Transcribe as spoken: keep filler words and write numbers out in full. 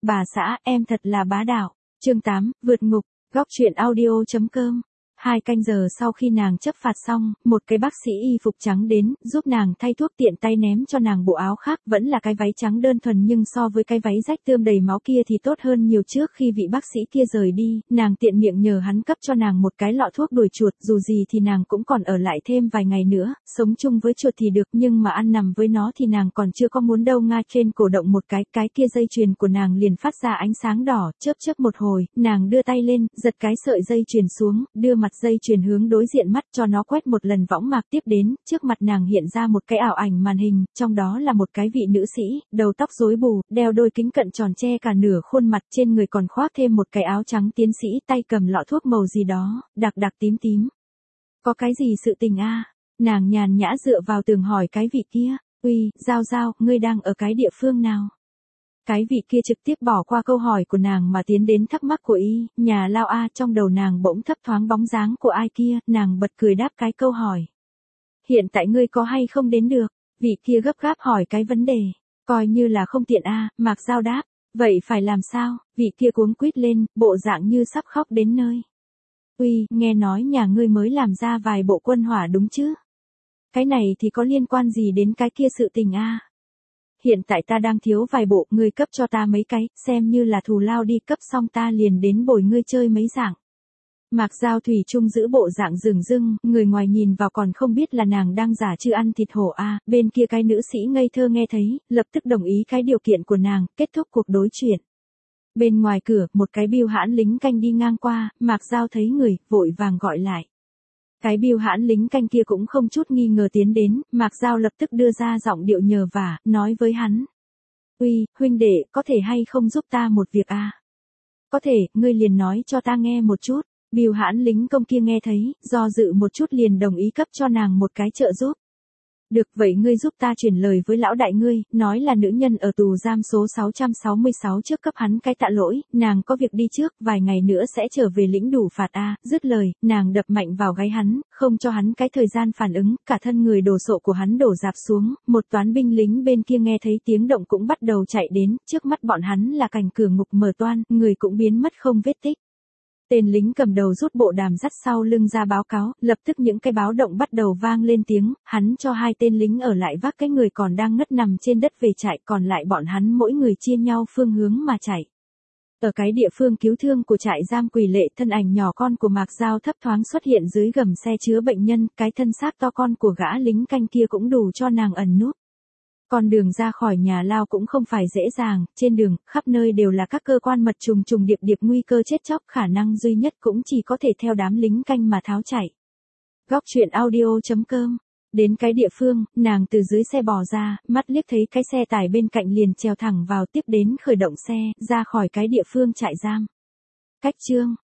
bà xã, em thật là bá đạo. Chương tám, vượt ngục, góc truyện audio chấm com. Hai canh giờ sau khi nàng chấp phạt xong, một cái bác sĩ y phục trắng đến, giúp nàng thay thuốc tiện tay ném cho nàng bộ áo khác, vẫn là cái váy trắng đơn thuần nhưng so với cái váy rách tươm đầy máu kia thì tốt hơn nhiều. Trước khi vị bác sĩ kia rời đi, nàng tiện miệng nhờ hắn cấp cho nàng một cái lọ thuốc đuổi chuột, dù gì thì nàng cũng còn ở lại thêm vài ngày nữa, sống chung với chuột thì được nhưng mà ăn nằm với nó thì nàng còn chưa có muốn đâu. Nga trên cổ động một cái, cái kia dây chuyền của nàng liền phát ra ánh sáng đỏ, chớp chớp một hồi, nàng đưa tay lên, giật cái sợi dây chuyền xuống, đưa mặt dây chuyền hướng đối diện mắt cho nó quét một lần võng mạc. Tiếp đến, trước mặt nàng hiện ra một cái ảo ảnh màn hình, trong đó là một cái vị nữ sĩ, đầu tóc rối bù, đeo đôi kính cận tròn che cả nửa khuôn mặt, trên người còn khoác thêm một cái áo trắng tiến sĩ, tay cầm lọ thuốc màu gì đó, đặc đặc tím tím. Có cái gì sự tình a? Nàng nhàn nhã dựa vào tường hỏi cái vị kia. Uy, Giao Giao, ngươi đang ở cái địa phương nào? Cái vị kia trực tiếp bỏ qua câu hỏi của nàng mà tiến đến thắc mắc của y, nhà Lao a. Trong đầu nàng bỗng thấp thoáng bóng dáng của ai kia, nàng bật cười đáp cái câu hỏi. Hiện tại ngươi có hay không đến được? Vị kia gấp gáp hỏi cái vấn đề. Coi như là không tiện a. Mạc Giao đáp. Vậy phải làm sao? Vị kia cuống quýt lên, bộ dạng như sắp khóc đến nơi. Uy, nghe nói nhà ngươi mới làm ra vài bộ quân hỏa đúng chứ? Cái này thì có liên quan gì đến cái kia sự tình a? Hiện tại ta đang thiếu vài bộ, ngươi cấp cho ta mấy cái, xem như là thù lao đi, cấp xong ta liền đến bồi ngươi chơi mấy dạng. Mạc Giao thủy chung giữ bộ dạng dửng dưng, người ngoài nhìn vào còn không biết là nàng đang giả chứ ăn thịt hổ a. Bên kia cái nữ sĩ ngây thơ nghe thấy, lập tức đồng ý cái điều kiện của nàng, kết thúc cuộc đối chuyện. Bên ngoài cửa, một cái bưu hãn lính canh đi ngang qua, Mạc Giao thấy người, vội vàng gọi lại. Cái bưu hãn lính canh kia cũng không chút nghi ngờ tiến đến, Mạc Giao lập tức đưa ra giọng điệu nhờ vả, nói với hắn. Uy, huynh đệ, có thể hay không giúp ta một việc a? Có thể, ngươi liền nói cho ta nghe một chút. Bưu hãn lính công kia nghe thấy, do dự một chút liền đồng ý cấp cho nàng một cái trợ giúp. Được, vậy ngươi giúp ta chuyển lời với lão đại ngươi, nói là nữ nhân ở tù giam số sáu trăm sáu mươi sáu trước cấp hắn cái tạ lỗi, nàng có việc đi trước, vài ngày nữa sẽ trở về lĩnh đủ phạt a. Dứt lời, nàng đập mạnh vào gáy hắn, không cho hắn cái thời gian phản ứng, cả thân người đồ sộ của hắn đổ rạp xuống, một toán binh lính bên kia nghe thấy tiếng động cũng bắt đầu chạy đến, trước mắt bọn hắn là cảnh cửa ngục mở toang, người cũng biến mất không vết tích. Tên lính cầm đầu rút bộ đàm dắt sau lưng ra báo cáo, lập tức những cái báo động bắt đầu vang lên tiếng, hắn cho hai tên lính ở lại vác cái người còn đang ngất nằm trên đất về chạy, còn lại bọn hắn mỗi người chia nhau phương hướng mà chạy. Ở cái địa phương cứu thương của trại giam Quỷ Lệ, thân ảnh nhỏ con của Mạc Giao thấp thoáng xuất hiện dưới gầm xe chứa bệnh nhân, cái thân xác to con của gã lính canh kia cũng đủ cho nàng ẩn núp. Con đường ra khỏi nhà Lao cũng không phải dễ dàng, trên đường, khắp nơi đều là các cơ quan mật trùng trùng điệp điệp, nguy cơ chết chóc, khả năng duy nhất cũng chỉ có thể theo đám lính canh mà tháo chạy. Góc truyện audio chấm com. Đến cái địa phương, nàng từ dưới xe bò ra, mắt liếc thấy cái xe tải bên cạnh liền trèo thẳng vào, tiếp đến khởi động xe, ra khỏi cái địa phương trại giam. Cách chương